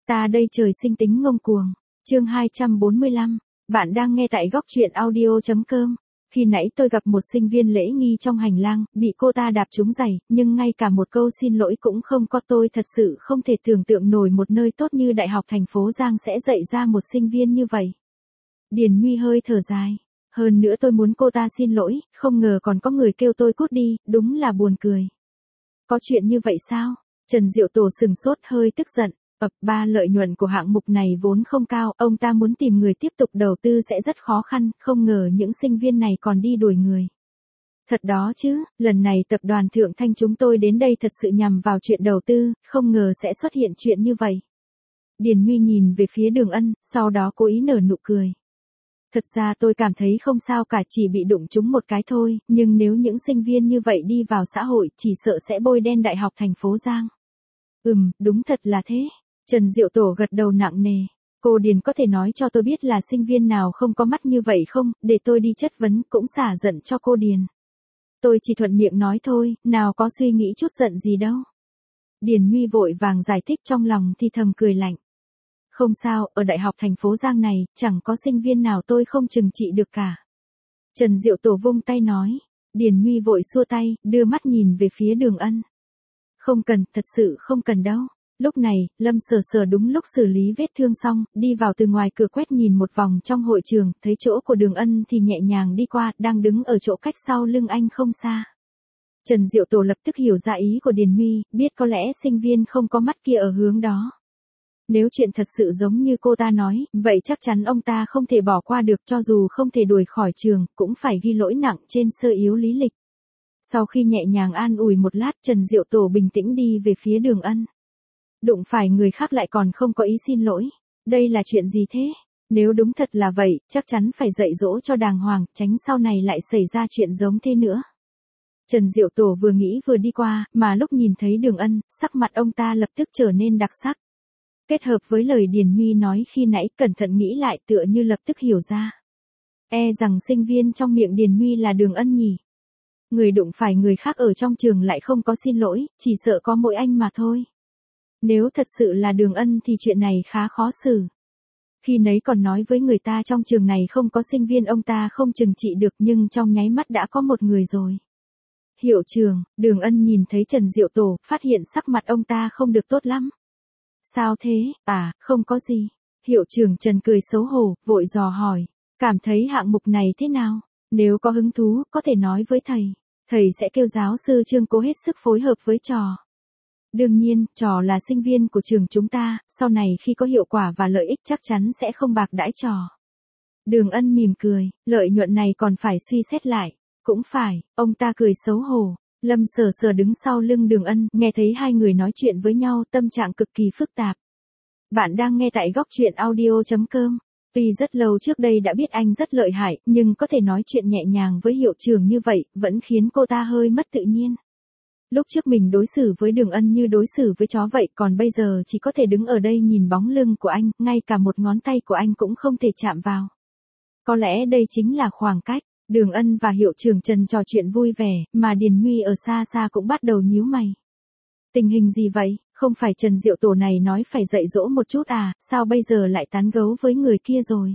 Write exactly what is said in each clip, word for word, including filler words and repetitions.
Ta đây trời sinh tính ngông cuồng. Chương hai trăm bốn mươi lăm. Bạn đang nghe tại góc truyện audio chấm com. Khi nãy tôi gặp một sinh viên lễ nghi trong hành lang, bị cô ta đạp trúng giày, nhưng ngay cả một câu xin lỗi cũng không có. Tôi thật sự không thể tưởng tượng nổi một nơi tốt như Đại học thành phố Giang sẽ dạy ra một sinh viên như vậy. Điền Nhuy hơi thở dài. Hơn nữa tôi muốn cô ta xin lỗi, không ngờ còn có người kêu tôi cút đi, đúng là buồn cười. Có chuyện như vậy sao? Trần Diệu Tổ sừng sốt hơi tức giận. Ập ba lợi nhuận của hạng mục này vốn không cao, ông ta muốn tìm người tiếp tục đầu tư sẽ rất khó khăn, không ngờ những sinh viên này còn đi đuổi người. Thật đó chứ, lần này tập đoàn Thượng Thanh chúng tôi đến đây thật sự nhằm vào chuyện đầu tư, không ngờ sẽ xuất hiện chuyện như vậy. Điền Nhuy nhìn về phía Đường Ân, sau đó cố ý nở nụ cười. Thật ra tôi cảm thấy không sao cả, chỉ bị đụng trúng một cái thôi, nhưng nếu những sinh viên như vậy đi vào xã hội chỉ sợ sẽ bôi đen Đại học thành phố Giang. Ừm, đúng thật là thế. Trần Diệu Tổ gật đầu nặng nề. Cô Điền có thể nói cho tôi biết là sinh viên nào không có mắt như vậy không, để tôi đi chất vấn cũng xả giận cho cô Điền. Tôi chỉ thuận miệng nói thôi, nào có suy nghĩ chút giận gì đâu. Điền Nhuy vội vàng giải thích, trong lòng thì thầm cười lạnh. Không sao, ở Đại học thành phố Giang này, chẳng có sinh viên nào tôi không trừng trị được cả. Trần Diệu Tổ vung tay nói. Điền Nhuy vội xua tay, đưa mắt nhìn về phía Đường Ân. Không cần, thật sự không cần đâu. Lúc này, Lâm Sở Sở đúng lúc xử lý vết thương xong, đi vào từ ngoài cửa quét nhìn một vòng trong hội trường, thấy chỗ của Đường Ân thì nhẹ nhàng đi qua, đang đứng ở chỗ cách sau lưng anh không xa. Trần Diệu Tổ lập tức hiểu ra ý của Điền Nhuy, biết có lẽ sinh viên không có mắt kia ở hướng đó. Nếu chuyện thật sự giống như cô ta nói, vậy chắc chắn ông ta không thể bỏ qua được, cho dù không thể đuổi khỏi trường, cũng phải ghi lỗi nặng trên sơ yếu lý lịch. Sau khi nhẹ nhàng an ủi một lát, Trần Diệu Tổ bình tĩnh đi về phía Đường Ân. Đụng phải người khác lại còn không có ý xin lỗi. Đây là chuyện gì thế? Nếu đúng thật là vậy, chắc chắn phải dạy dỗ cho đàng hoàng, tránh sau này lại xảy ra chuyện giống thế nữa. Trần Diệu Tổ vừa nghĩ vừa đi qua, mà lúc nhìn thấy Đường Ân, sắc mặt ông ta lập tức trở nên đặc sắc. Kết hợp với lời Điền Nhuy nói khi nãy, cẩn thận nghĩ lại tựa như lập tức hiểu ra. E rằng sinh viên trong miệng Điền Nhuy là Đường Ân nhỉ? Người đụng phải người khác ở trong trường lại không có xin lỗi, chỉ sợ có mỗi anh mà thôi. Nếu thật sự là Đường Ân thì chuyện này khá khó xử. Khi nấy còn nói với người ta trong trường này không có sinh viên, ông ta không trừng trị được, nhưng trong nháy mắt đã có một người rồi. Hiệu trưởng, Đường Ân nhìn thấy Trần Diệu Tổ, phát hiện sắc mặt ông ta không được tốt lắm. Sao thế? À, không có gì. Hiệu trưởng Trần cười xấu hổ, vội dò hỏi. Cảm thấy hạng mục này thế nào? Nếu có hứng thú, có thể nói với thầy. Thầy sẽ kêu giáo sư Trương cố hết sức phối hợp với trò. Đương nhiên, trò là sinh viên của trường chúng ta, sau này khi có hiệu quả và lợi ích chắc chắn sẽ không bạc đãi trò. Đường Ân mỉm cười, lợi nhuận này còn phải suy xét lại. Cũng phải, ông ta cười xấu hổ. Lâm Sở Sở đứng sau lưng Đường Ân, nghe thấy hai người nói chuyện với nhau, tâm trạng cực kỳ phức tạp. Bạn đang nghe tại góc truyện audio chấm com. Tuy rất lâu trước đây đã biết anh rất lợi hại, nhưng có thể nói chuyện nhẹ nhàng với hiệu trưởng như vậy, vẫn khiến cô ta hơi mất tự nhiên. Lúc trước mình đối xử với Đường Ân như đối xử với chó vậy, còn bây giờ chỉ có thể đứng ở đây nhìn bóng lưng của anh, ngay cả một ngón tay của anh cũng không thể chạm vào. Có lẽ đây chính là khoảng cách. Đường Ân và hiệu trưởng Trần trò chuyện vui vẻ, mà Điền Nhuy ở xa xa cũng bắt đầu nhíu mày. Tình hình gì vậy, không phải Trần Diệu Tổ này nói phải dạy dỗ một chút à, sao bây giờ lại tán gấu với người kia rồi?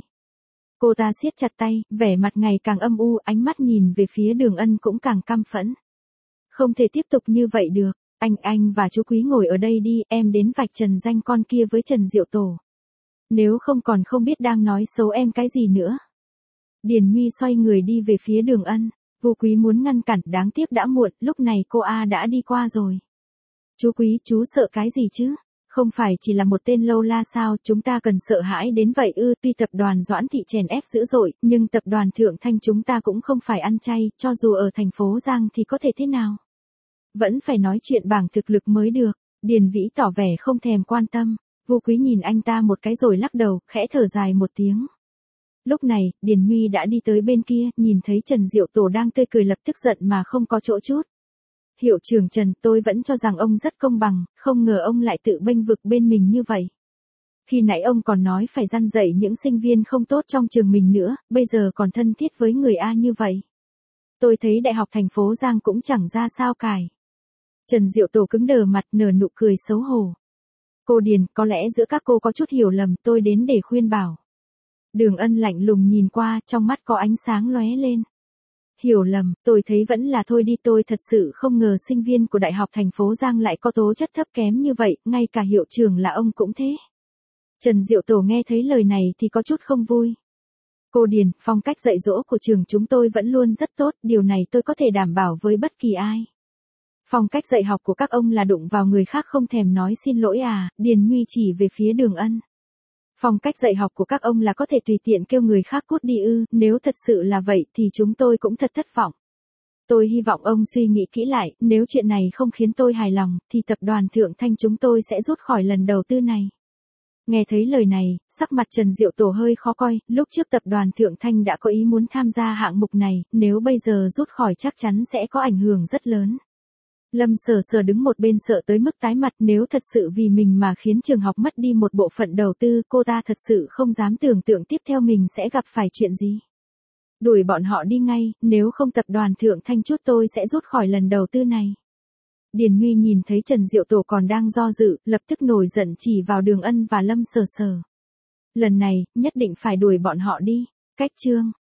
Cô ta siết chặt tay, vẻ mặt ngày càng âm u, ánh mắt nhìn về phía Đường Ân cũng càng căm phẫn. Không thể tiếp tục như vậy được, anh anh và chú Quý ngồi ở đây đi, em đến vạch trần danh con kia với Trần Diệu Tổ. Nếu không còn không biết đang nói xấu em cái gì nữa. Điền Nhuy xoay người đi về phía Đường Ân, Vô Quý muốn ngăn cản, đáng tiếc đã muộn, lúc này cô A đã đi qua rồi. Chú Quý, chú sợ cái gì chứ? Không phải chỉ là một tên lâu la sao, chúng ta cần sợ hãi đến vậy ư? Tuy tập đoàn Doãn Thị chèn ép dữ dội, nhưng tập đoàn Thượng Thanh chúng ta cũng không phải ăn chay, cho dù ở thành phố Giang thì có thể thế nào? Vẫn phải nói chuyện bảng thực lực mới được. Điền Vĩ tỏ vẻ không thèm quan tâm. Vô Quý nhìn anh ta một cái rồi lắc đầu, khẽ thở dài một tiếng. Lúc này, Điền Nhuy đã đi tới bên kia, nhìn thấy Trần Diệu Tổ đang tươi cười lập tức giận mà không có chỗ chút. Hiệu trưởng Trần, tôi vẫn cho rằng ông rất công bằng, không ngờ ông lại tự bênh vực bên mình như vậy. Khi nãy ông còn nói phải răn dạy những sinh viên không tốt trong trường mình nữa, bây giờ còn thân thiết với người A như vậy. Tôi thấy Đại học thành phố Giang cũng chẳng ra sao cải. Trần Diệu Tổ cứng đờ mặt, nở nụ cười xấu hổ. Cô Điền, có lẽ giữa các cô có chút hiểu lầm, tôi đến để khuyên bảo. Đường Ân lạnh lùng nhìn qua, trong mắt có ánh sáng lóe lên. Hiểu lầm, tôi thấy vẫn là thôi đi, tôi thật sự không ngờ sinh viên của Đại học thành phố Giang lại có tố chất thấp kém như vậy, ngay cả hiệu trưởng là ông cũng thế. Trần Diệu Tổ nghe thấy lời này thì có chút không vui. Cô Điền, phong cách dạy dỗ của trường chúng tôi vẫn luôn rất tốt, điều này tôi có thể đảm bảo với bất kỳ ai. Phong cách dạy học của các ông là đụng vào người khác không thèm nói xin lỗi à, Điền Nhuy chỉ về phía Đường Ân. Phong cách dạy học của các ông là có thể tùy tiện kêu người khác cút đi ư, nếu thật sự là vậy thì chúng tôi cũng thật thất vọng. Tôi hy vọng ông suy nghĩ kỹ lại, nếu chuyện này không khiến tôi hài lòng, thì tập đoàn Thượng Thanh chúng tôi sẽ rút khỏi lần đầu tư này. Nghe thấy lời này, sắc mặt Trần Diệu Tổ hơi khó coi, lúc trước tập đoàn Thượng Thanh đã có ý muốn tham gia hạng mục này, nếu bây giờ rút khỏi chắc chắn sẽ có ảnh hưởng rất lớn. Lâm Sở Sở đứng một bên sợ tới mức tái mặt, nếu thật sự vì mình mà khiến trường học mất đi một bộ phận đầu tư, cô ta thật sự không dám tưởng tượng tiếp theo mình sẽ gặp phải chuyện gì. Đuổi bọn họ đi ngay, nếu không tập đoàn Thượng Thanh chút tôi sẽ rút khỏi lần đầu tư này. Điền Nhuy nhìn thấy Trần Diệu Tổ còn đang do dự, lập tức nổi giận chỉ vào Đường Ân và Lâm Sở Sở. Lần này, nhất định phải đuổi bọn họ đi. Cách chương